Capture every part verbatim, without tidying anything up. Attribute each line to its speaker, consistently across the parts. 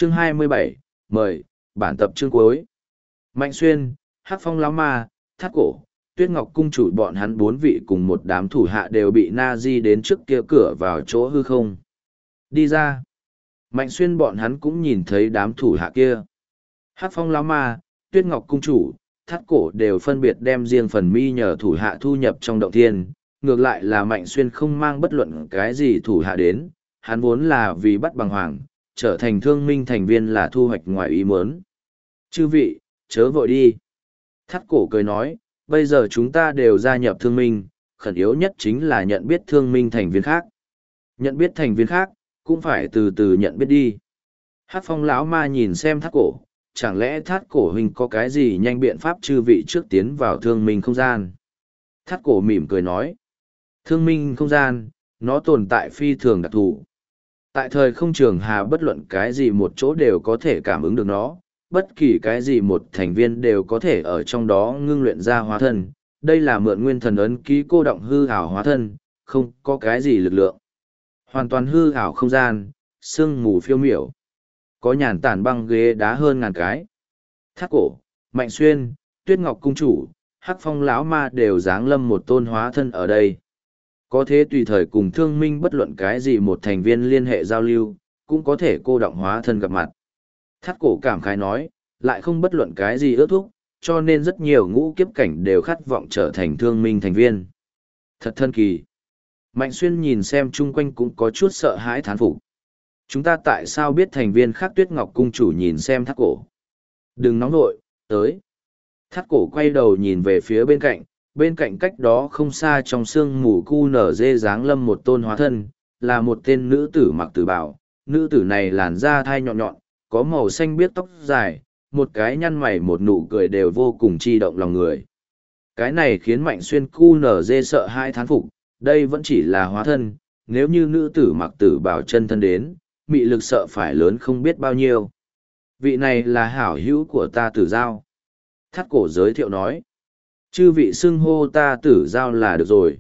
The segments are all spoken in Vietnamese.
Speaker 1: Chương hai mươi bảy, mời, bản tập chương cuối. Mạnh Xuyên, Hắc Phong lão ma, Thác Cổ, Tuyết Ngọc cung chủ bọn hắn bốn vị cùng một đám thủ hạ đều bị na di đến trước kia cửa vào chỗ hư không. Đi ra. Mạnh Xuyên bọn hắn cũng nhìn thấy đám thủ hạ kia. Hắc Phong lão ma, Tuyết Ngọc cung chủ, Thác Cổ đều phân biệt đem riêng phần mi nhờ thủ hạ thu nhập trong động thiên. Ngược lại là Mạnh Xuyên không mang bất luận cái gì thủ hạ đến, hắn vốn là vì bắt bằng hoàng, trở thành thương minh thành viên là thu hoạch ngoài ý muốn. Chư vị, chớ vội đi. Thác Cổ cười nói, bây giờ chúng ta đều gia nhập thương minh, khẩn yếu nhất chính là nhận biết thương minh thành viên khác. Nhận biết thành viên khác, cũng phải từ từ nhận biết đi. Hắc Phong lão ma nhìn xem Thác Cổ, chẳng lẽ Thác Cổ huynh có cái gì nhanh biện pháp chư vị trước tiến vào thương minh không gian. Thác Cổ mỉm cười nói, thương minh không gian, nó tồn tại phi thường đặc thù. Tại thời không trường hà bất luận cái gì một chỗ đều có thể cảm ứng được nó, bất kỳ cái gì một thành viên đều có thể ở trong đó ngưng luyện ra hóa thân. Đây là mượn nguyên thần ấn ký cô động hư ảo hóa thân, không có cái gì lực lượng. Hoàn toàn hư ảo không gian, sương mù phiêu miểu. Có nhàn tản băng ghế đá hơn ngàn cái. Thác Cổ, Mạnh Xuyên, Tuyết Ngọc cung chủ, Hắc Phong lão ma đều giáng lâm một tôn hóa thân ở đây. Có thế tùy thời cùng thương minh bất luận cái gì một thành viên liên hệ giao lưu, cũng có thể cô động hóa thân gặp mặt. Thác Cổ cảm khái nói, lại không bất luận cái gì ước thúc, cho nên rất nhiều ngũ kiếp cảnh đều khát vọng trở thành thương minh thành viên. Thật thân kỳ. Mạnh Xuyên nhìn xem chung quanh cũng có chút sợ hãi thán phục. Chúng ta tại sao biết thành viên khác? Tuyết Ngọc cung chủ nhìn xem Thác Cổ. Đừng nóng nội, tới. Thác Cổ quay đầu nhìn về phía bên cạnh, bên cạnh cách đó không xa trong sương mù cu nở dê dáng lâm một tôn hóa thân, là một tên nữ tử mặc tử bào. Nữ tử này làn da thai nhọn nhọn, có màu xanh biếc tóc dài, một cái nhăn mày một nụ cười đều vô cùng chi động lòng người. Cái này khiến Mạnh Xuyên cu nở dê sợ hai thán phục, đây vẫn chỉ là hóa thân, nếu như nữ tử mặc tử bào chân thân đến, mị lực sợ phải lớn không biết bao nhiêu. Vị này là hảo hữu của ta Tử Giao. Thác Cổ giới thiệu nói. Chư vị xưng hô ta Tử Giao là được rồi.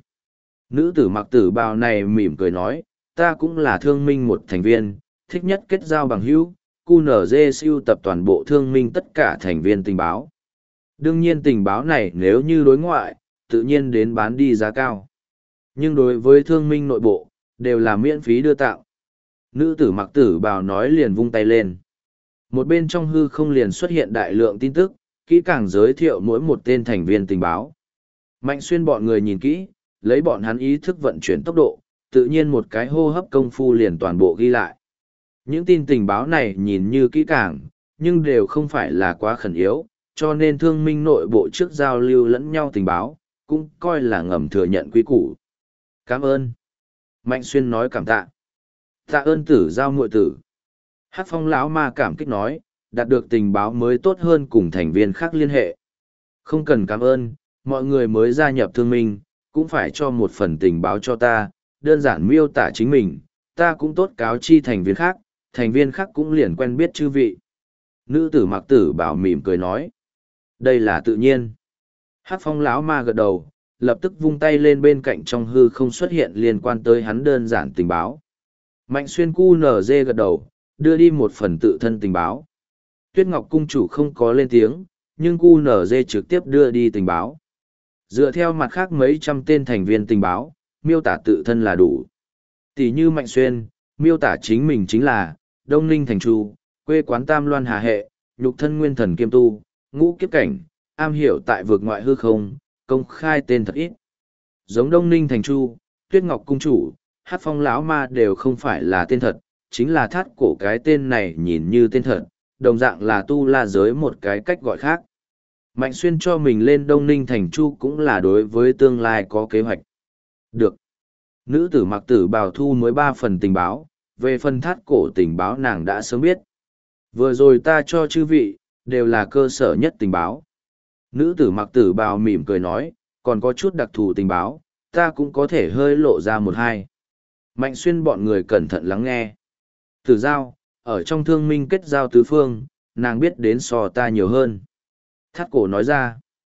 Speaker 1: Nữ tử mặc tử bào này mỉm cười nói, ta cũng là thương minh một thành viên, thích nhất kết giao bằng hữu, cu nở dê siêu tập toàn bộ thương minh tất cả thành viên tình báo. Đương nhiên tình báo này nếu như đối ngoại, tự nhiên đến bán đi giá cao. Nhưng đối với thương minh nội bộ, đều là miễn phí đưa tặng. Nữ tử mặc tử bào nói liền vung tay lên. Một bên trong hư không liền xuất hiện đại lượng tin tức, kỹ càng giới thiệu mỗi một tên thành viên tình báo. Mạnh Xuyên bọn người nhìn kỹ, lấy bọn hắn ý thức vận chuyển tốc độ, tự nhiên một cái hô hấp công phu liền toàn bộ ghi lại. Những tin tình báo này nhìn như kỹ càng, nhưng đều không phải là quá khẩn yếu, cho nên thương minh nội bộ trước giao lưu lẫn nhau tình báo, cũng coi là ngầm thừa nhận quy củ. Cảm ơn. Mạnh Xuyên nói cảm tạ. Tạ ơn Tử Giao muội tử. Hắc Phong lão ma cảm kích nói, đạt được tình báo mới tốt hơn cùng thành viên khác liên hệ. Không cần cảm ơn, mọi người mới gia nhập thương minh, cũng phải cho một phần tình báo cho ta, đơn giản miêu tả chính mình, ta cũng tốt cáo chi thành viên khác, thành viên khác cũng liền quen biết chư vị. Nữ tử mặc tử bảo mỉm cười nói, đây là tự nhiên. Hắc Phong lão ma gật đầu, lập tức vung tay lên bên cạnh trong hư không xuất hiện liên quan tới hắn đơn giản tình báo. Mạnh Xuyên cu nở dê gật đầu, đưa đi một phần tự thân tình báo. Tuyết Ngọc cung chủ không có lên tiếng, nhưng cu nở dê trực tiếp đưa đi tình báo. Dựa theo mặt khác mấy trăm tên thành viên tình báo, miêu tả tự thân là đủ. Tỷ như Mạnh Xuyên, miêu tả chính mình chính là Đông Ninh Thành Chu, quê quán Tam Loan Hà Hệ, nhục thân nguyên thần kiêm tu, ngũ kiếp cảnh, am hiểu tại vực ngoại hư không, công khai tên thật ít. Giống Đông Ninh Thành Chu, Tuyết Ngọc cung chủ, Hắc Phong lão ma đều không phải là tên thật, chính là Thác Cổ cái tên này nhìn như tên thật, đồng dạng là tu la giới một cái cách gọi khác. Mạnh Xuyên cho mình lên Đông Ninh Thành Chu cũng là đối với tương lai có kế hoạch. Được. Nữ tử mặc tử bào thu mới ba phần tình báo, về phần Thác Cổ tình báo nàng đã sớm biết. Vừa rồi ta cho chư vị, đều là cơ sở nhất tình báo. Nữ tử mặc tử bào mỉm cười nói, còn có chút đặc thù tình báo, ta cũng có thể hơi lộ ra một hai. Mạnh Xuyên bọn người cẩn thận lắng nghe. Tử Giao, ở trong thương minh kết giao tứ phương, nàng biết đến so ta nhiều hơn. Thác Cổ nói ra.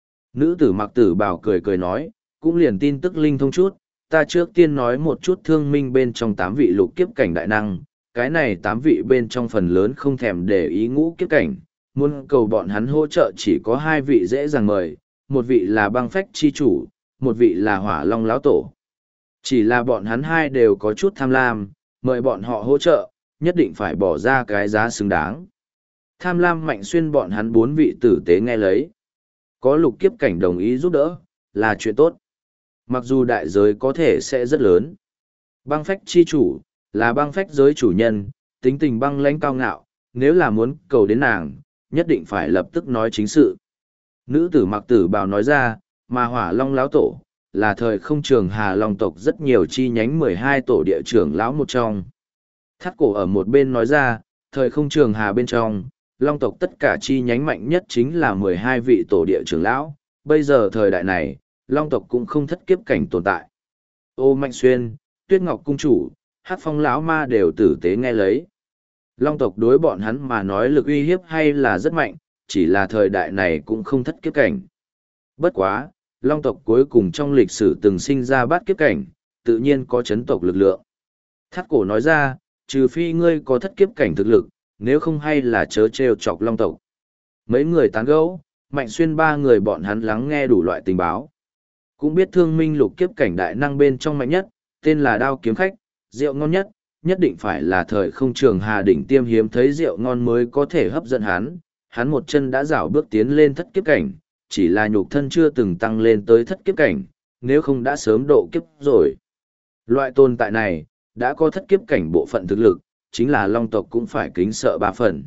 Speaker 1: Nữ tử mặc tử bảo cười cười nói, cũng liền tin tức linh thông chút, ta trước tiên nói một chút thương minh bên trong tám vị lục kiếp cảnh đại năng, cái này tám vị bên trong phần lớn không thèm để ý ngũ kiếp cảnh, muốn cầu bọn hắn hỗ trợ chỉ có hai vị dễ dàng mời, một vị là băng phách chi chủ, một vị là hỏa long lão tổ. Chỉ là bọn hắn hai đều có chút tham lam, mời bọn họ hỗ trợ, nhất định phải bỏ ra cái giá xứng đáng. Tham lam Mạnh Xuyên bọn hắn bốn vị tử tế nghe lấy. Có lục kiếp cảnh đồng ý giúp đỡ, là chuyện tốt. Mặc dù đại giới có thể sẽ rất lớn. Băng phách chi chủ, là băng phách giới chủ nhân, tính tình băng lãnh cao ngạo, nếu là muốn cầu đến nàng, nhất định phải lập tức nói chính sự. Nữ tử mặc tử bào nói ra, mà hỏa long lão tổ, là thời không trường hà long tộc rất nhiều chi nhánh mười hai tổ địa trưởng lão một trong. Thắt cổ ở một bên nói ra, thời không trường hà bên trong, long tộc tất cả chi nhánh mạnh nhất chính là mười hai vị tổ địa trưởng lão, bây giờ thời đại này, long tộc cũng không thất kiếp cảnh tồn tại. Ô Mạnh Xuyên, Tuyết Ngọc Cung Chủ, Hát Phong lão ma đều tử tế nghe lấy. Long tộc đối bọn hắn mà nói lực uy hiếp hay là rất mạnh, chỉ là thời đại này cũng không thất kiếp cảnh. Bất quá, long tộc cuối cùng trong lịch sử từng sinh ra bát kiếp cảnh, tự nhiên có chấn tộc lực lượng. Thắt cổ nói ra, trừ phi ngươi có thất kiếp cảnh thực lực, nếu không hay là chớ trêu chọc long tộc. Mấy người tán gẫu, Mạnh Xuyên ba người bọn hắn lắng nghe đủ loại tình báo. Cũng biết thương minh lục kiếp cảnh đại năng bên trong mạnh nhất, tên là đao kiếm khách, rượu ngon nhất, nhất định phải là thời không trường hà đỉnh tiêm hiếm thấy rượu ngon mới có thể hấp dẫn hắn. Hắn một chân đã rảo bước tiến lên thất kiếp cảnh, chỉ là nhục thân chưa từng tăng lên tới thất kiếp cảnh, nếu không đã sớm độ kiếp rồi. Loại tồn tại này, đã có thất kiếp cảnh bộ phận thực lực, chính là long tộc cũng phải kính sợ ba phần.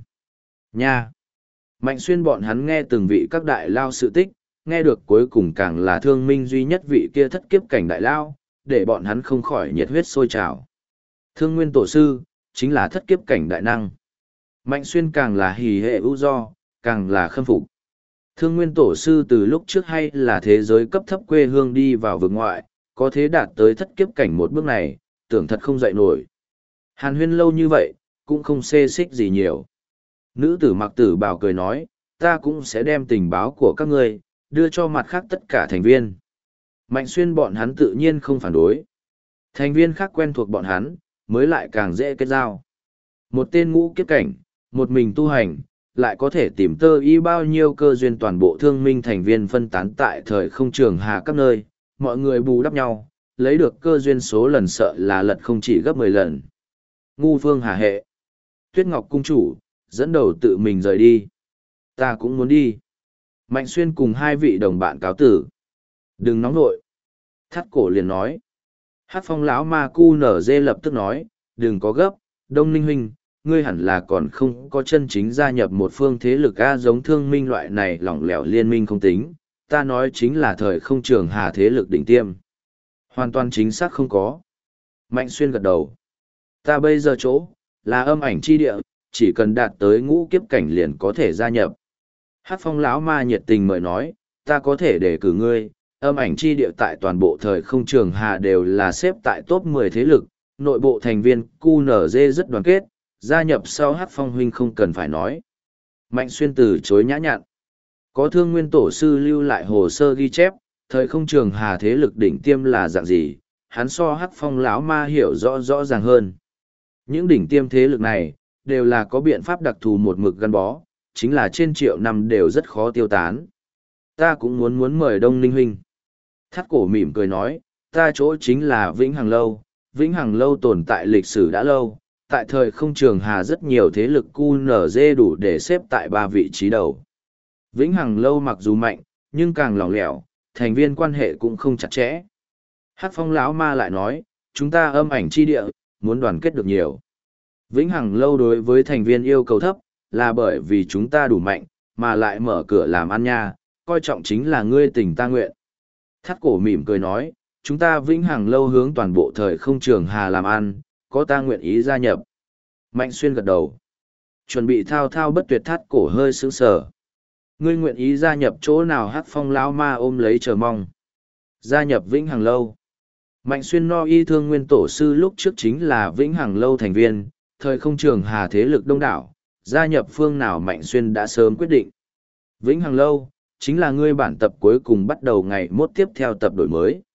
Speaker 1: Nha! Mạnh Xuyên bọn hắn nghe từng vị các đại lao sự tích, nghe được cuối cùng càng là thương minh duy nhất vị kia thất kiếp cảnh đại lao, để bọn hắn không khỏi nhiệt huyết sôi trào. Thương Nguyên Tổ Sư, chính là thất kiếp cảnh đại năng. Mạnh Xuyên càng là hỉ hệ ưu do, càng là khâm phục. Thương Nguyên Tổ Sư từ lúc trước hay là thế giới cấp thấp quê hương đi vào vực ngoại, có thế đạt tới thất kiếp cảnh một bước này, tưởng thật không dậy nổi. Hàn huyên lâu như vậy, cũng không xê xích gì nhiều. Nữ tử mặc tử bảo cười nói, ta cũng sẽ đem tình báo của các ngươi, đưa cho mặt khác tất cả thành viên. Mạnh Xuyên bọn hắn tự nhiên không phản đối. Thành viên khác quen thuộc bọn hắn, mới lại càng dễ kết giao. Một tên ngũ kiếp cảnh, một mình tu hành, lại có thể tìm tơ y bao nhiêu cơ duyên toàn bộ thương minh thành viên phân tán tại thời không trường hà các nơi, mọi người bù đắp nhau, lấy được cơ duyên số lần sợ là lật không chỉ gấp mười lần. Ngu Vương Hà Hệ, Tuyết Ngọc Cung Chủ, dẫn đầu tự mình rời đi. Ta cũng muốn đi. Mạnh Xuyên cùng hai vị đồng bạn cáo tử. Đừng nóng nội. Thắt cổ liền nói. Hát Phong lão ma cu nở dê lập tức nói, đừng có gấp, Đông Ninh huynh, ngươi hẳn là còn không có chân chính gia nhập một phương thế lực A giống thương minh loại này lỏng lẻo liên minh không tính, ta nói chính là thời không trường hà thế lực đỉnh tiêm. Hoàn toàn chính xác không có. Mạnh Xuyên gật đầu. Ta bây giờ chỗ, là âm ảnh chi địa, chỉ cần đạt tới ngũ kiếp cảnh liền có thể gia nhập. Hát Phong lão ma nhiệt tình mời nói, ta có thể đề cử ngươi, âm ảnh chi địa tại toàn bộ thời không trường hà đều là xếp tại top mười thế lực, nội bộ thành viên quy en giê rất đoàn kết, gia nhập sau Hát Phong huynh không cần phải nói. Mạnh Xuyên từ chối nhã nhặn. Có Thương Nguyên Tổ Sư lưu lại hồ sơ ghi chép, thời không trường hà thế lực đỉnh tiêm là dạng gì, hắn so Hát Phong lão ma hiểu rõ rõ ràng hơn. Những đỉnh tiêm thế lực này, đều là có biện pháp đặc thù một mực gắn bó, chính là trên triệu năm đều rất khó tiêu tán. Ta cũng muốn muốn mời Đông Ninh huynh. Thắt cổ mỉm cười nói, ta chỗ chính là Vĩnh Hằng Lâu, Vĩnh Hằng Lâu tồn tại lịch sử đã lâu, tại thời không trường hà rất nhiều thế lực quy en giê đủ để xếp tại ba vị trí đầu. Vĩnh Hằng Lâu mặc dù mạnh, nhưng càng lỏng lẻo, thành viên quan hệ cũng không chặt chẽ. Hát Phong lão ma lại nói, chúng ta âm ảnh chi địa, muốn đoàn kết được nhiều. Vĩnh Hằng Lâu đối với thành viên yêu cầu thấp, là bởi vì chúng ta đủ mạnh, mà lại mở cửa làm ăn nha, coi trọng chính là ngươi tình ta nguyện. Thắt cổ mỉm cười nói, chúng ta Vĩnh Hằng Lâu hướng toàn bộ thời không trường hà làm ăn, có ta nguyện ý gia nhập. Mạnh Xuyên gật đầu. Chuẩn bị thao thao bất tuyệt thắt cổ hơi sững sờ. Ngươi nguyện ý gia nhập chỗ nào? Hát Phong lão ma ôm lấy chờ mong. Gia nhập Vĩnh Hằng Lâu. Mạnh Xuyên no y Thương Nguyên Tổ Sư lúc trước chính là Vĩnh Hằng Lâu thành viên, thời không trường hà thế lực đông đảo, gia nhập phương nào Mạnh Xuyên đã sớm quyết định. Vĩnh Hằng Lâu, chính là ngươi bản tập cuối cùng bắt đầu ngày mốt tiếp theo tập đổi mới.